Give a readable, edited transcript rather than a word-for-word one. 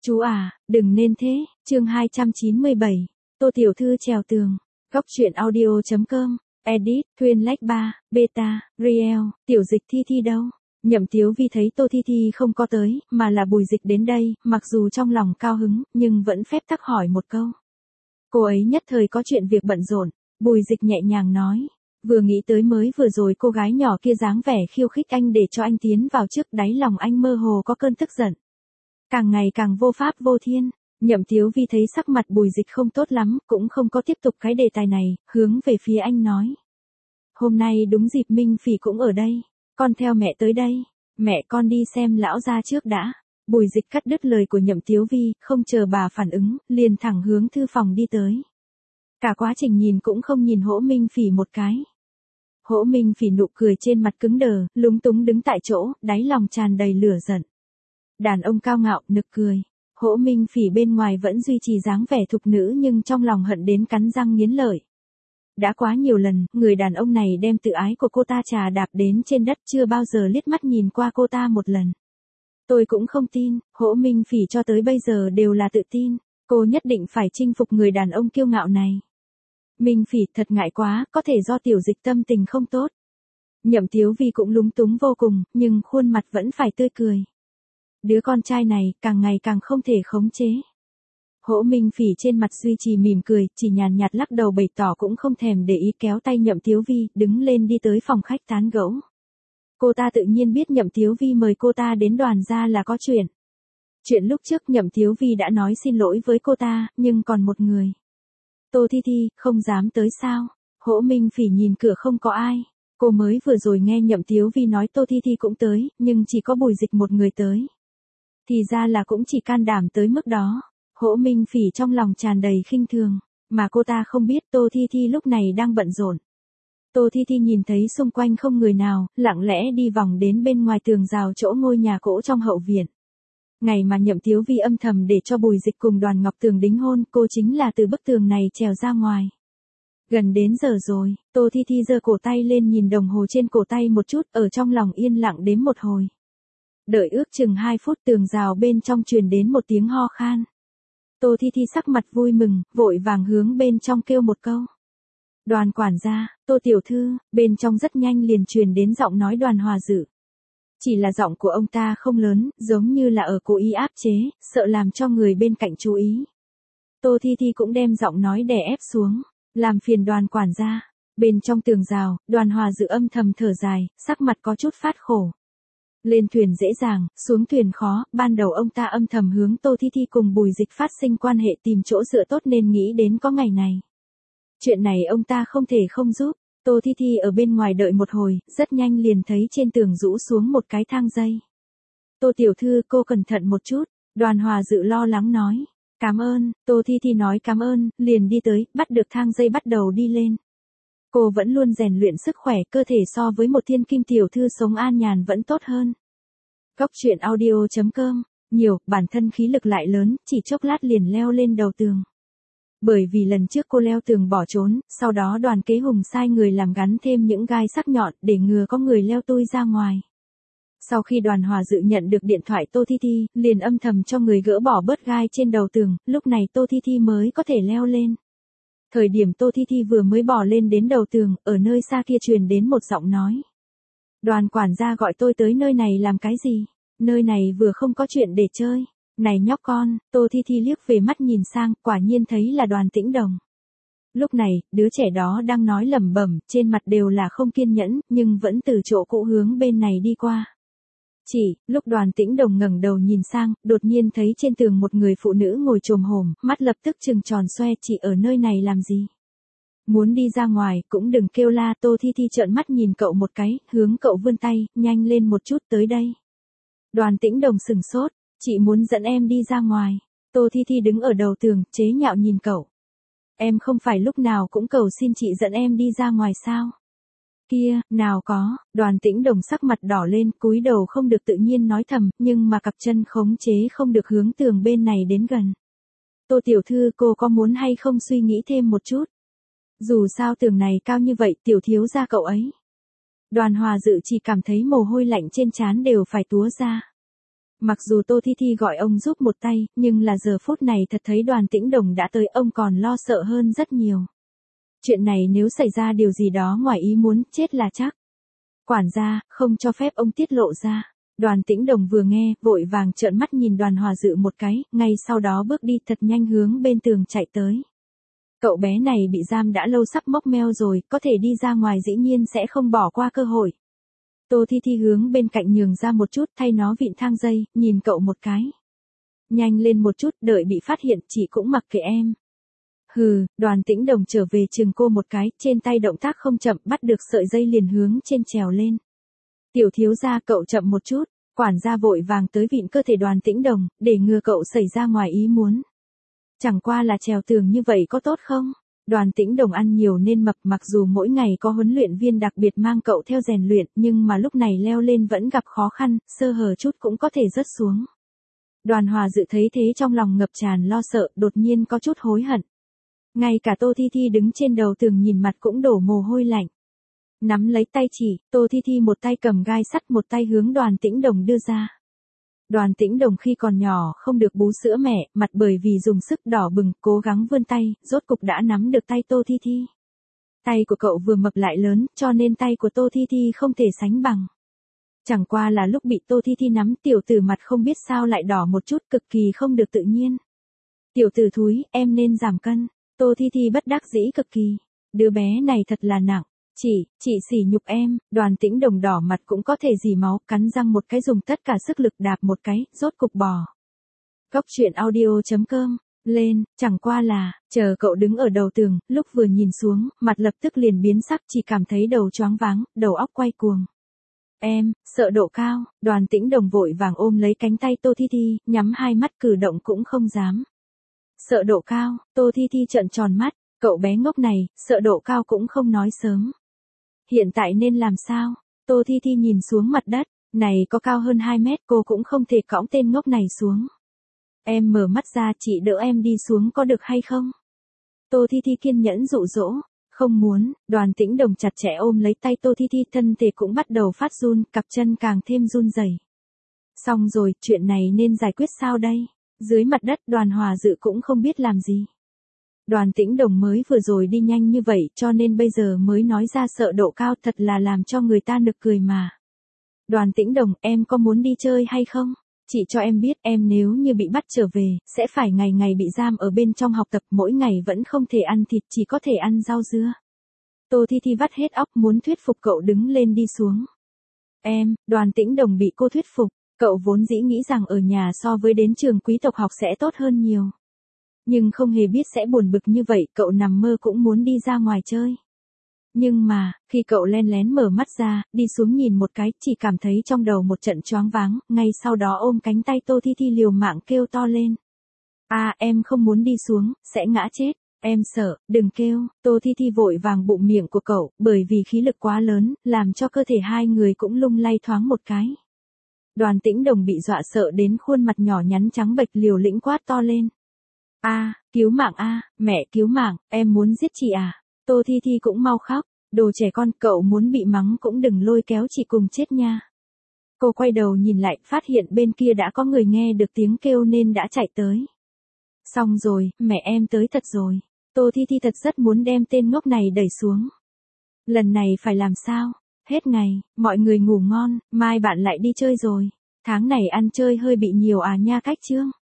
Chú à, đừng nên thế, chương 297. Tô Tiểu Thư trèo tường. Góc truyện audio.com. Edit, Thuyên Lách 3, Beta, Riel, Tiểu Dịch Thi Thi đâu? Nhậm Tiếu Vi thấy Tô Thi Thi không có tới, mà là Bùi Dịch đến đây, mặc dù trong lòng cao hứng, nhưng vẫn phép tắc hỏi một câu. Cô ấy nhất thời có chuyện việc bận rộn, Bùi Dịch nhẹ nhàng nói. Vừa nghĩ tới mới vừa rồi cô gái nhỏ kia dáng vẻ khiêu khích anh để cho anh tiến vào trước, đáy lòng anh mơ hồ có cơn tức giận. Càng ngày càng vô pháp vô thiên, Nhậm Tiếu Vi thấy sắc mặt Bùi Dịch không tốt lắm, cũng không có tiếp tục cái đề tài này, hướng về phía anh nói. Hôm nay đúng dịp Minh Phỉ cũng ở đây, con theo mẹ tới đây, mẹ con đi xem lão gia trước đã. Bùi Dịch cắt đứt lời của Nhậm Tiếu Vi, không chờ bà phản ứng, liền thẳng hướng thư phòng đi tới. Cả quá trình nhìn cũng không nhìn Hỗ Minh Phỉ một cái. Hỗ Minh Phỉ nụ cười trên mặt cứng đờ, lúng túng đứng tại chỗ, đáy lòng tràn đầy lửa giận. Đàn ông cao ngạo, nực cười. Hỗ Minh Phỉ bên ngoài vẫn duy trì dáng vẻ thục nữ nhưng trong lòng hận đến cắn răng nghiến lợi. Đã quá nhiều lần, người đàn ông này đem tự ái của cô ta trà đạp đến trên đất, chưa bao giờ liếc mắt nhìn qua cô ta một lần. Tôi cũng không tin, Hỗ Minh Phỉ cho tới bây giờ đều là tự tin, cô nhất định phải chinh phục người đàn ông kiêu ngạo này. Minh Phỉ, thật ngại quá, có thể do Tiểu Dịch tâm tình không tốt. Nhậm Tiếu Vi cũng lúng túng vô cùng, nhưng khuôn mặt vẫn phải tươi cười. Đứa con trai này, càng ngày càng không thể khống chế. Hỗ Minh Phỉ trên mặt duy trì mỉm cười, chỉ nhàn nhạt lắc đầu bày tỏ cũng không thèm để ý, kéo tay Nhậm Tiếu Vi, đứng lên đi tới phòng khách tán gẫu. Cô ta tự nhiên biết Nhậm Tiếu Vi mời cô ta đến Đoàn gia là có chuyện. Chuyện lúc trước Nhậm Tiếu Vi đã nói xin lỗi với cô ta, nhưng còn một người. Tô Thi Thi, không dám tới sao? Hỗ Minh Phỉ nhìn cửa không có ai. Cô mới vừa rồi nghe Nhậm Tiếu Vi nói Tô Thi Thi cũng tới, nhưng chỉ có Bùi Dịch một người tới. Thì ra là cũng chỉ can đảm tới mức đó. Hỗ Minh Phỉ trong lòng tràn đầy khinh thường, mà cô ta không biết Tô Thi Thi lúc này đang bận rộn. Tô Thi Thi nhìn thấy xung quanh không người nào, lặng lẽ đi vòng đến bên ngoài tường rào chỗ ngôi nhà cũ trong hậu viện. Ngày mà Nhậm Tiếu Vi âm thầm để cho Bùi Dịch cùng Đoàn Ngọc Tường đính hôn, cô chính là từ bức tường này trèo ra ngoài. Gần đến giờ rồi, Tô Thi Thi giơ cổ tay lên nhìn đồng hồ trên cổ tay một chút, ở trong lòng yên lặng đếm một hồi. Đợi ước chừng 2 phút, tường rào bên trong truyền đến một tiếng ho khan. Tô Thi Thi sắc mặt vui mừng, vội vàng hướng bên trong kêu một câu. Đoàn quản gia, Tô Tiểu Thư, bên trong rất nhanh liền truyền đến giọng nói Đoàn Hòa Dự. Chỉ là giọng của ông ta không lớn, giống như là ở cố ý áp chế, sợ làm cho người bên cạnh chú ý. Tô Thi Thi cũng đem giọng nói đè ép xuống, làm phiền Đoàn quản gia. Bên trong tường rào, Đoàn Hòa Dự âm thầm thở dài, sắc mặt có chút phát khổ. Lên thuyền dễ dàng, xuống thuyền khó, ban đầu ông ta âm thầm hướng Tô Thi Thi cùng Bùi Dịch phát sinh quan hệ tìm chỗ dựa tốt nên nghĩ đến có ngày này. Chuyện này ông ta không thể không giúp. Tô Thi Thi ở bên ngoài đợi một hồi, rất nhanh liền thấy trên tường rũ xuống một cái thang dây. Tô Tiểu Thư, cô cẩn thận một chút, Đoàn Hòa Dự lo lắng nói. Cảm ơn, Tô Thi Thi nói cảm ơn, liền đi tới, bắt được thang dây bắt đầu đi lên. Cô vẫn luôn rèn luyện sức khỏe, cơ thể so với một thiên kim tiểu thư sống an nhàn vẫn tốt hơn. Góc truyện audio.com, nhiều, bản thân khí lực lại lớn, chỉ chốc lát liền leo lên đầu tường. Bởi vì lần trước cô leo tường bỏ trốn, sau đó Đoàn Kế Hùng sai người làm gắn thêm những gai sắc nhọn để ngừa có người leo tui ra ngoài. Sau khi Đoàn Hòa Dự nhận được điện thoại Tô Thi Thi, liền âm thầm cho người gỡ bỏ bớt gai trên đầu tường, lúc này Tô Thi Thi mới có thể leo lên. Thời điểm Tô Thi Thi vừa mới bỏ lên đến đầu tường, ở nơi xa kia truyền đến một giọng nói. Đoàn quản gia gọi tôi tới nơi này làm cái gì? Nơi này vừa không có chuyện để chơi. Này nhóc con, Tô Thi Thi liếc về mắt nhìn sang, quả nhiên thấy là Đoàn Tĩnh Đồng. Lúc này, đứa trẻ đó đang nói lẩm bẩm, trên mặt đều là không kiên nhẫn, nhưng vẫn từ chỗ cũ hướng bên này đi qua. Lúc Đoàn Tĩnh Đồng ngẩng đầu nhìn sang, đột nhiên thấy trên tường một người phụ nữ ngồi chồm hổm, mắt lập tức trừng tròn xoe, chị ở nơi này làm gì? Muốn đi ra ngoài, cũng đừng kêu la. Tô Thi Thi trợn mắt nhìn cậu một cái, hướng cậu vươn tay, nhanh lên một chút tới đây. Đoàn Tĩnh Đồng sừng sốt, chị muốn dẫn em đi ra ngoài. Tô Thi Thi đứng ở đầu tường, chế nhạo nhìn cậu. Em không phải lúc nào cũng cầu xin chị dẫn em đi ra ngoài sao? Kia, nào có. Đoàn Tĩnh Đồng sắc mặt đỏ lên, cúi đầu không được tự nhiên nói thầm, nhưng mà cặp chân khống chế không được hướng tường bên này đến gần. Tô Tiểu Thư, cô có muốn hay không suy nghĩ thêm một chút? Dù sao tường này cao như vậy, tiểu thiếu gia cậu ấy. Đoàn Hòa Dự chỉ cảm thấy mồ hôi lạnh trên trán đều phải túa ra. Mặc dù Tô Thi Thi gọi ông giúp một tay, nhưng là giờ phút này thật thấy Đoàn Tĩnh Đồng đã tới, ông còn lo sợ hơn rất nhiều. Chuyện này nếu xảy ra điều gì đó ngoài ý muốn, chết là chắc. Quản gia, không cho phép ông tiết lộ ra. Đoàn Tĩnh Đồng vừa nghe, vội vàng trợn mắt nhìn Đoàn Hòa Dự một cái, ngay sau đó bước đi thật nhanh hướng bên tường chạy tới. Cậu bé này bị giam đã lâu sắp mốc meo rồi, có thể đi ra ngoài dĩ nhiên sẽ không bỏ qua cơ hội. Tô Thi Thi hướng bên cạnh nhường ra một chút, thay nó vịn thang dây, nhìn cậu một cái. Nhanh lên một chút, đợi bị phát hiện, chị cũng mặc kệ em. Hừ, Đoàn Tĩnh Đồng trở về chừng cô một cái, trên tay động tác không chậm, bắt được sợi dây liền hướng trên trèo lên. Tiểu thiếu gia, cậu chậm một chút, quản gia vội vàng tới vịn cơ thể Đoàn Tĩnh Đồng, để ngừa cậu xảy ra ngoài ý muốn. Chẳng qua là trèo tường như vậy có tốt không? Đoàn Tĩnh Đồng ăn nhiều nên mập, mặc dù mỗi ngày có huấn luyện viên đặc biệt mang cậu theo rèn luyện, nhưng mà lúc này leo lên vẫn gặp khó khăn, sơ hở chút cũng có thể rớt xuống. Đoàn Hòa Dự thấy thế trong lòng ngập tràn lo sợ, đột nhiên có chút hối hận. Ngay cả Tô Thi Thi đứng trên đầu tường nhìn mặt cũng đổ mồ hôi lạnh. Nắm lấy tay chỉ, Tô Thi Thi một tay cầm gai sắt, một tay hướng Đoàn Tĩnh Đồng đưa ra. Đoàn Tĩnh Đồng khi còn nhỏ không được bú sữa mẹ, mặt bởi vì dùng sức đỏ bừng, cố gắng vươn tay, rốt cục đã nắm được tay Tô Thi Thi. Tay của cậu vừa mập lại lớn, cho nên tay của Tô Thi Thi không thể sánh bằng. Chẳng qua là lúc bị Tô Thi Thi nắm, tiểu tử mặt không biết sao lại đỏ một chút, cực kỳ không được tự nhiên. Tiểu tử thúi, em nên giảm cân. Tô Thi Thi bất đắc dĩ cực kỳ. Đứa bé này thật là nặng. Chị sỉ nhục em. Đoàn Tĩnh Đồng đỏ mặt cũng có thể dì máu, cắn răng một cái dùng tất cả sức lực đạp một cái, rốt cục bò. Góc truyện audio.com, lên, chẳng qua là, chờ cậu đứng ở đầu tường, lúc vừa nhìn xuống, mặt lập tức liền biến sắc, chỉ cảm thấy đầu choáng váng, đầu óc quay cuồng. Em, sợ độ cao. Đoàn Tĩnh Đồng vội vàng ôm lấy cánh tay Tô Thi Thi, nhắm hai mắt cử động cũng không dám. Sợ độ cao, Tô Thi Thi trợn tròn mắt, cậu bé ngốc này, sợ độ cao cũng không nói sớm. Hiện tại nên làm sao? Tô Thi Thi nhìn xuống mặt đất, này có cao hơn 2 mét, cô cũng không thể cõng tên ngốc này xuống. Em mở mắt ra, chị đỡ em đi xuống có được hay không? Tô Thi Thi kiên nhẫn dụ dỗ, không muốn. Đoàn Tĩnh Đồng chặt chẽ ôm lấy tay Tô Thi Thi, thân thể cũng bắt đầu phát run, cặp chân càng thêm run rẩy. Xong rồi, chuyện này nên giải quyết sao đây? Dưới mặt đất, Đoàn Hòa Dự cũng không biết làm gì. Đoàn Tĩnh Đồng mới vừa rồi đi nhanh như vậy, cho nên bây giờ mới nói ra sợ độ cao, thật là làm cho người ta nực cười mà. Đoàn Tĩnh Đồng, em có muốn đi chơi hay không? Chị cho em biết, em nếu như bị bắt trở về, sẽ phải ngày ngày bị giam ở bên trong học tập, mỗi ngày vẫn không thể ăn thịt, chỉ có thể ăn rau dưa. Tô Thi Thi vắt hết óc muốn thuyết phục cậu đứng lên đi xuống. Em, Đoàn Tĩnh Đồng bị cô thuyết phục, cậu vốn dĩ nghĩ rằng ở nhà so với đến trường quý tộc học sẽ tốt hơn nhiều. Nhưng không hề biết sẽ buồn bực như vậy, cậu nằm mơ cũng muốn đi ra ngoài chơi. Nhưng mà, khi cậu len lén mở mắt ra, đi xuống nhìn một cái, chỉ cảm thấy trong đầu một trận choáng váng, ngay sau đó ôm cánh tay Tô Thi Thi liều mạng kêu to lên. Em không muốn đi xuống, sẽ ngã chết, em sợ, đừng kêu. Tô Thi Thi vội vàng bụng miệng của cậu, bởi vì khí lực quá lớn, làm cho cơ thể hai người cũng lung lay thoáng một cái. Đoàn Tĩnh Đồng bị dọa sợ đến khuôn mặt nhỏ nhắn trắng bệch, liều lĩnh quát to lên. Cứu mạng mẹ cứu mạng, em muốn giết chị à? Tô Thi Thi cũng mau khóc, đồ trẻ con, cậu muốn bị mắng cũng đừng lôi kéo chị cùng chết nha. Cô quay đầu nhìn lại, phát hiện bên kia đã có người nghe được tiếng kêu nên đã chạy tới. Xong rồi, mẹ em tới thật rồi. Tô Thi Thi thật rất muốn đem tên ngốc này đẩy xuống. Lần này phải làm sao? Hết ngày, mọi người ngủ ngon, mai bạn lại đi chơi rồi. Tháng này ăn chơi hơi bị nhiều nha Khách Trương.